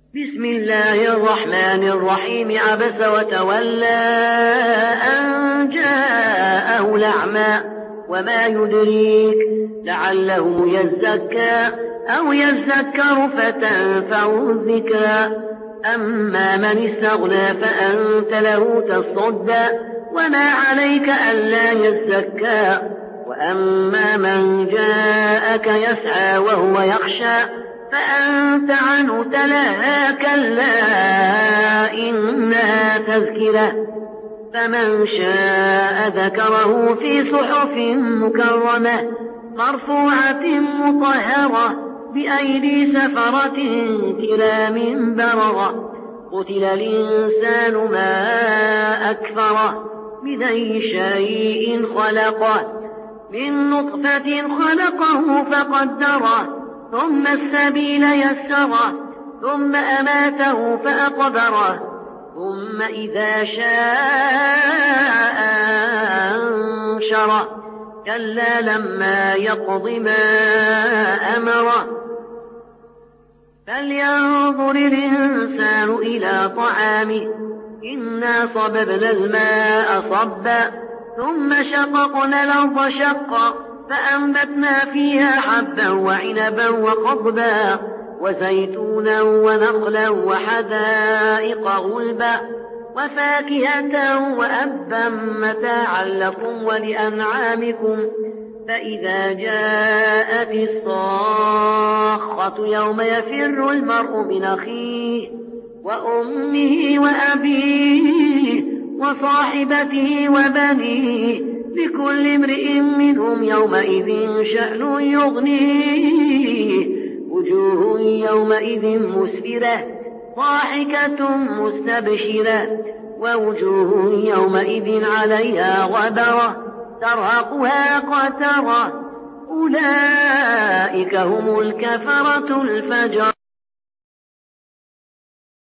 بسم الله الرحمن الرحيم. عبس وتولى أن جاءه الأعمى وما يدريك لعله يزكى أو يذكر فتنفعه الذكرى. أما من استغنى فأنت له تصدى وما عليك ألا يزكى. وأما من جاءك يسعى وهو يخشى فأنت عنه تلهى كلا إنها تذكرة. فمن شاء ذكره في صحف مكرمة مرفوعة مطهرة بأيدي سفرة كرام بررة. قتل الإنسان ما أكفره من أي شيء خلقه من نطفة خلقه فقدره ثم السبيل يسره ثم أماته فأقبره ثم إذا شاء أنشره كلا لما يقض ما أمره. فلينظر الإنسان إلى طعامه إنا صببنا الماء صبا ثم شققنا الأرض شقا فأنبتنا فيها حبا وعنبا وقضبا وزيتونا ونخلا وحدائق غلبا وفاكهة وأبا متاعا لكم ولأنعامكم. فإذا جاءت الصاخة يوم يفر المرء من أخيه وأمه وأبيه وصاحبته وبنيه لكل امرئ منهم يومئذ شأن يغنيه. وجوه يومئذ مسفرة ضاحكة مستبشرة ووجوه يومئذ عليها غبرة ترهقها قترة. أولئك هم الكفرة الفجرة.